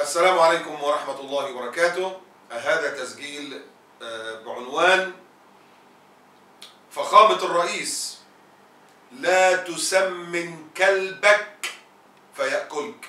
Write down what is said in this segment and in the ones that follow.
السلام عليكم ورحمة الله وبركاته. هذا تسجيل بعنوان فخامة الرئيس لا تسمن كلبك فيأكلك.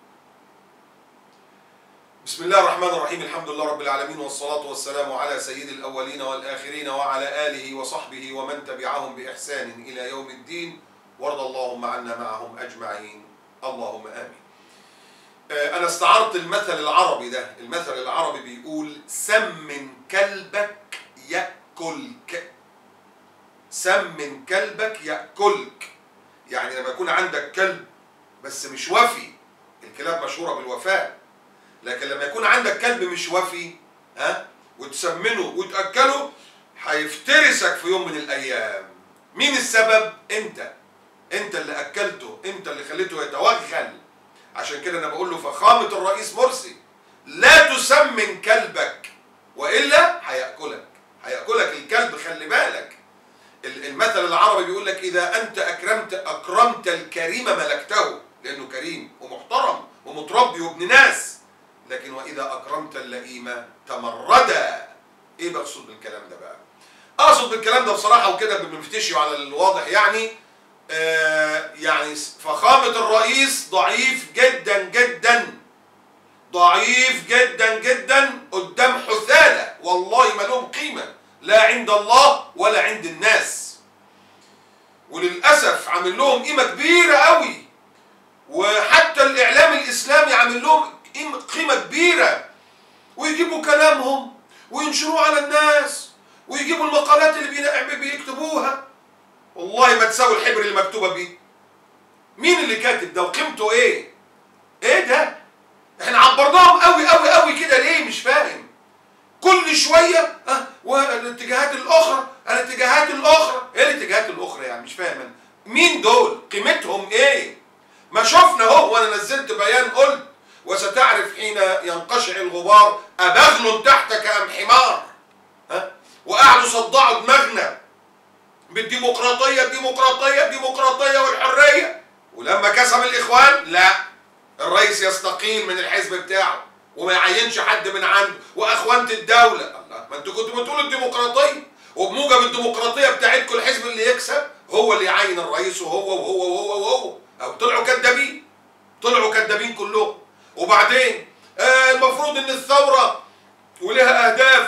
بسم الله الرحمن الرحيم، الحمد لله رب العالمين، والصلاة والسلام على سيد الأولين والآخرين وعلى آله وصحبه ومن تبعهم بإحسان إلى يوم الدين، وارض اللهم عنا معهم أجمعين، اللهم آمين. أنا استعرضت المثل العربي ده. المثل العربي بيقول سمن كلبك يأكلك. سمن كلبك يأكلك، يعني لما يكون عندك كلب بس مش وفي، الكلاب مشهورة بالوفاء، لكن لما يكون عندك كلب مش وفي وتسمنه وتأكله هيفترسك في يوم من الأيام. مين السبب؟ انت اللي أكلته، انت اللي خليته يتوغل. عشان كده انا بقول له فخامة الرئيس مرسي لا تسمن كلبك وإلا هيأكلك الكلب. خلي بالك، المثل العربي بيقول لك إذا أنت أكرمت الكريم ملكته، لأنه كريم ومحترم ومتربي وابن ناس، لكن وإذا أكرمت اللئيم تمردا. إيه بقصد بالكلام ده بقى؟ أقصد بالكلام ده بصراحة وكده بنفتشي على الواضح، يعني فخامة الرئيس ضعيف جدا جدا، ضعيف جدا جدا قدام حثالة والله ما لهم قيمة لا عند الله ولا عند الناس، وللأسف عامل لهم قيمة كبيرة قوي، وحتى الإعلام الإسلامي عامل لهم قيمة كبيرة، ويجيبوا كلامهم وينشروه على الناس ويجيبوا المقالات اللي بيكتبوها، والله ما تساوي الحبر اللي مكتوبة بيه. مين اللي كاتب ده وقيمته ايه؟ ايه ده؟ احنا عبرناهم قوي قوي قوي كده ليه؟ مش فاهم. كل شوية والاتجاهات الأخرى، الاتجاهات الأخرى، ايه الاتجاهات الأخرى يعني؟ مش فاهم أنا. مين دول؟ قيمتهم ايه؟ ما شفنا اهو، وانا نزلت بيان قلت وستعرف حين ينقشع الغبار أبغل تحتك أم حمار. وقعدوا صدعوا دماغنا بالديمقراطية الديمقراطية الديمقراطية والحرية، ولما كسب الإخوان لا، الرئيس يستقيل من الحزب بتاعه وما يعينش حد من عنده وأخوانة الدولة. الله، ما انتوا كنتوا بتقولوا الديمقراطية، وبموجب الديمقراطية بتاعتكم الحزب اللي يكسب هو اللي يعين الرئيس، وهو أو طلعوا كدابين، طلعوا كدابين كلهم. وبعدين المفروض ان الثورة ولها أهداف،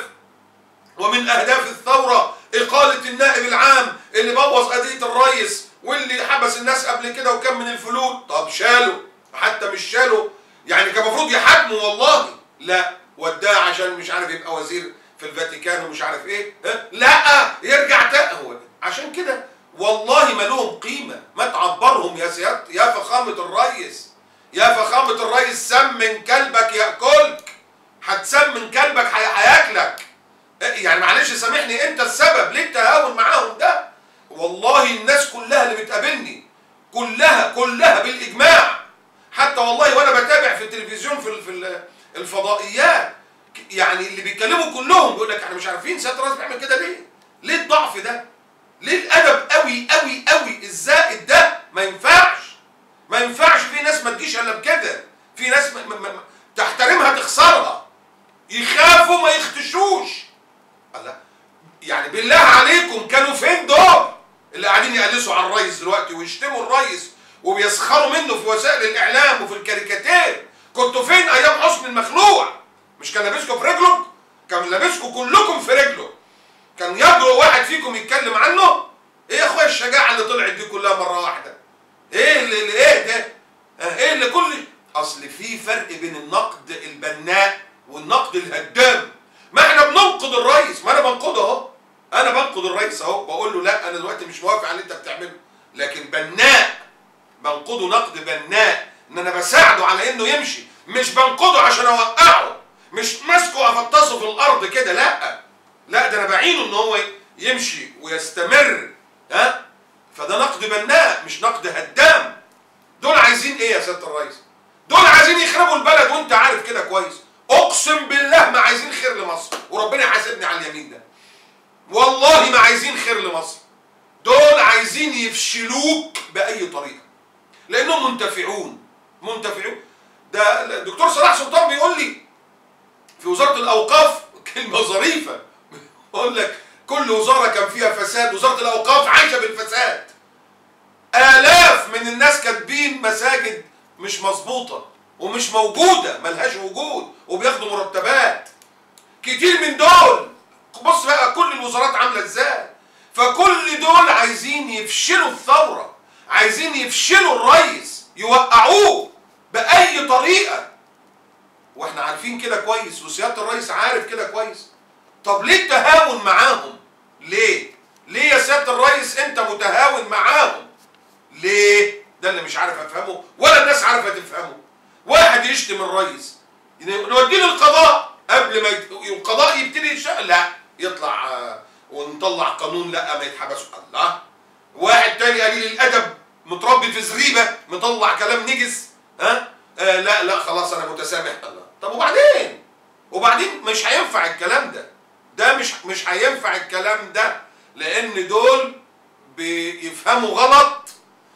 ومن أهداف الثورة إقالة النائب العام اللي بوظ قضية الرئيس واللي حبس الناس قبل كده وكان من الفلول. طب شالوا، حتى مش شالوا يعني، كان المفروض يحاكموا والله، لا وداه عشان مش عارف يبقى وزير في الفاتيكان ومش عارف ايه، لا يرجع تقوى. عشان كده والله ما لهم قيمة، ما تعبرهم يا سيادة يا فخامة الرئيس. يا فخامة الرئيس سمن كلبك يأكلك، هتسمن كلبك هياكلك. يعني معلش سامحني، انت السبب ليه التهاون معاهم ده؟ والله الناس كلها اللي بتقابلني كلها بالاجماع، حتى والله وانا بتابع في التلفزيون في الفضائيات، يعني اللي بيتكلموا كلهم بيقول لك احنا مش عارفين سيادة الرئيس بيعمل كده ليه؟ ليه الضعف ده؟ ليه الادب قوي قوي قوي الزائد ده؟ ما ينفعش. في ناس ما تجيش الا بكده، في ناس تحترمها تخسرها، يخافوا ما يختشوش. الله، يعني بالله عليكم كانوا فين دول اللي قاعدين يقلسوا على الرئيس دلوقتي ويشتموا الرئيس وبيسخروا منه في وسائل الاعلام وفي الكاريكاتير؟ كنتوا فين ايام حسن المخلوع؟ مش كان لابسكم في رجله؟ كان لابسكم كلكم في رجله، كان يجرؤ واحد فيكم يتكلم عنه؟ ايه يا اخويا الشجاعه اللي طلعت دي كلها مره واحده؟ ايه ده؟ ايه اللي اصل في فرق بين النقد البناء والنقد الهدام. ما احنا بننقد الرئيس، ما انا بنقده اهو، انا بنقد الرئيس اهو، بقول له لا انا دلوقتي مش موافق على اللي انت بتعمله، لكن بناء بنقده نقد بناء، ان انا بساعده على انه يمشي، مش بنقده عشان اوقعه، مش ماسكه افطسه في الارض كده، لا ده انا بعينه ان هو يمشي ويستمر. فده نقد بناء مش نقد هدام. دول عايزين ايه يا سيادة الرئيس؟ دول عايزين يخربوا البلد، وانت عارف كده كويس. اقسم بالله ما عايزين خير لمصر، وربنا يحاسبني على اليمين ده، والله ما عايزين خير لمصر. دول عايزين يفشلوك بأي طريقة، لأنهم منتفعون. ده الدكتور صلاح سلطان بيقول ظريفة. بقول لك كل وزارة كان فيها فساد، وزارة الأوقاف عايشة بالفساد. آلاف من الناس كاتبين مساجد مش مظبوطة ومش موجودة، ملهاش وجود، وبياخدوا مرتبات. كتير من دول، بص بقى كل الوزارات عاملة ازاي. فكل دول عايزين يفشلوا الثورة، عايزين يفشلوا الرئيس، يوقعوه بأي طريقة. واحنا عارفين كده كويس، وسيادة الرئيس عارف كده كويس. طب ليه التهاون معاهم؟ ليه يا سيادة الرئيس انت متهاون معاهم؟ ليه؟ ده اللي مش عارف افهمه، ولا الناس عارفة تفهمه. واحد يشتم الرئيس نوديه للقضاء، قبل ما القضاء يبتدي يشتغل لا يطلع ونطلع قانون لا ما يتحبسوا. الله. واحد تاني قليل الادب متربي في زريبه مطلع كلام نجس، لا خلاص انا متسامح. الله. طب وبعدين مش هينفع الكلام ده مش هينفع الكلام ده، لان دول بيفهموا غلط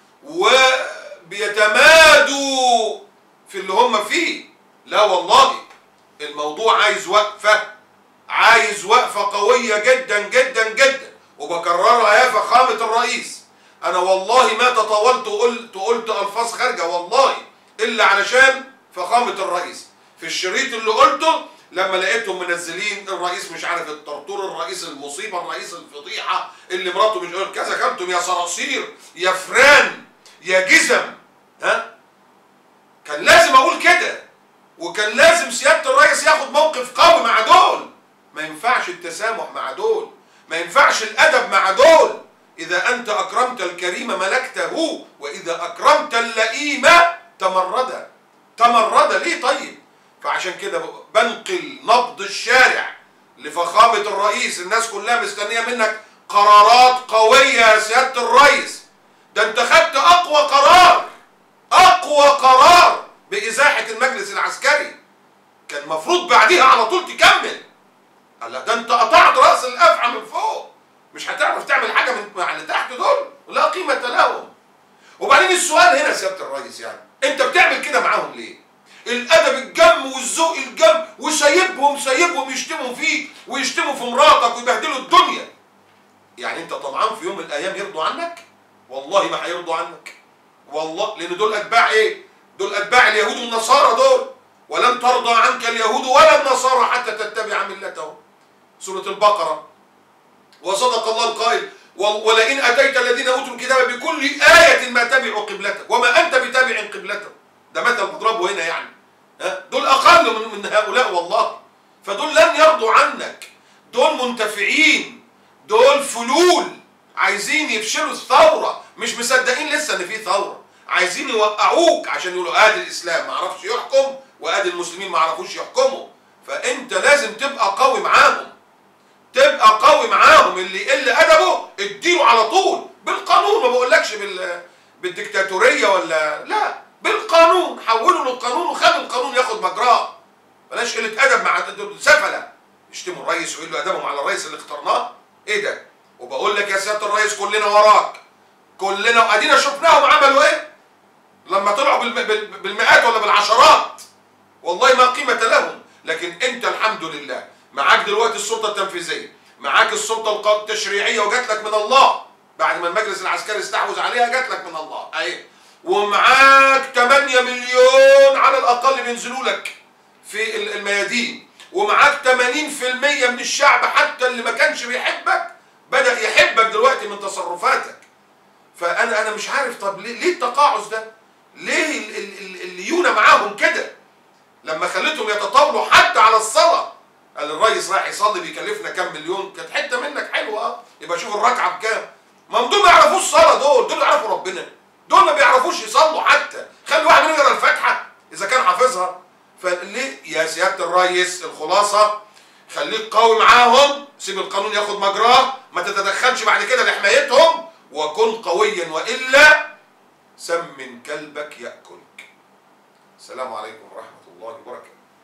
وبيتمادوا في اللي هم فيه. لا والله الموضوع عايز وقفة قوية جدا جدا جدا، وبكررها يا فخامة الرئيس. انا والله ما تطاولت وقلت الفاظ خارجة والله الا علشان فخامة الرئيس. في الشريط اللي قلته لما لقيتهم منزلين الرئيس مش عارف الطرطور، الرئيس المصيبة، الرئيس الفضيحة، اللي مراته مش قول كذا، كنتم يا صراصير يا فران يا جزم. كان لازم اقول كده، وكان لازم سيادة الرئيس ياخد موقف قوي مع دول. ما ينفعش التسامح مع دول، ما ينفعش الادب مع دول. اذا انت اكرمت الكريم ملكته، واذا اكرمت اللئيم تمرد ليه؟ طيب فعشان كده بنقل نبض الشارع لفخامة الرئيس. الناس كلها مستنية منك قرارات قوية يا سيادة الرئيس. ده انت خدت اقوى قرار بازاحة المجلس العسكري، كان مفروض بعديها على طول تكمل. قال ده انت قطعت راس الافعى من فوق، مش هتعرف تعمل حاجه مع اللي تحت دول، لا قيمه لهم. وبعدين السؤال هنا يا سياده الرئيس، يعني انت بتعمل كده معاهم ليه؟ الادب الجم والذوق الجم، وسايبهم يشتموا فيك ويشتموا في مراتك ويبهدلوا الدنيا. يعني انت طمعان في يوم من الايام يرضوا عنك؟ والله ما هيرضوا عنك والله، لان دول اتباع ايه؟ دول اتباع اليهود والنصارى دول. ولن ترضى عنك اليهود ولا النصارى حتى تتبع ملتهم. سورة البقرة. وصدق الله القائل ولئن أتيت الذين أوتوا الكتاب بكل آية ما تبعوا قبلتك وما أنت بتابع قبلتهم. ده مثل مضربه هنا يعني. دول أقل من هؤلاء والله. فدول لن يرضوا عنك، دول منتفعين، دول فلول عايزين يفشلوا الثورة، مش مصدقين لسه إن في ثورة، عايزين يوقعوك عشان يقولوا آدي الإسلام ما عرفش يحكم وآدي المسلمين ما عرفوش يحكموا. فأنت لازم تبقى قوي معاهم، اللي يقل أدبه اديله على طول بالقانون. ما بقولكش بالديكتاتورية ولا لا، بالقانون. حولوا للقانون وخلوا القانون ياخد مجراه. بلاش قلة أدب مع سفلة يشتموا الرئيس ويقولوا أدبهم على الرئيس اللي اخترناه. إيه ده؟ وبقول لك يا سيادة الرئيس كلنا وراك، كلنا، وأدينا شفناهم عملوا إيه لما طلعوا بالمئات ولا بالعشرات. والله ما قيمة لهم. لكن أنت الحمد لله معاك دلوقتي السلطة التنفيذية، معاك السلطة التشريعية وجات لك من الله بعد ما المجلس العسكري استحوذ عليها، جات لك من الله أهي. ومعاك 8 مليون على الأقل بينزلوا لك في الميادين، ومعاك 80% من الشعب حتى اللي ما كانش بيحبك بدأ يحبك دلوقتي من تصرفاتك. فأنا مش عارف طب ليه التقاعس ده؟ ليه الليونة معاهم كده؟ لما خليتهم يتطاولوا حتى على الصلاة، قال الرئيس رايح يصلي بيكلفنا كام مليون، كانت حته منك حلوه يبقى شوف الركعه بكام. ما دول ما يعرفوش صلاه، دول يعرفوا ربنا، دول ما بيعرفوش يصلوا حتى. خلي واحد منهم يقرا الفاتحه اذا كان حافظها. فليه يا سياده الرئيس الخلاصه؟ خليك قوي معاهم، سيب القانون ياخد مجراه، ما تتدخلش بعد كده لحمايتهم، وكن قويا والا سمن كلبك ياكلك. السلام عليكم ورحمه الله وبركاته.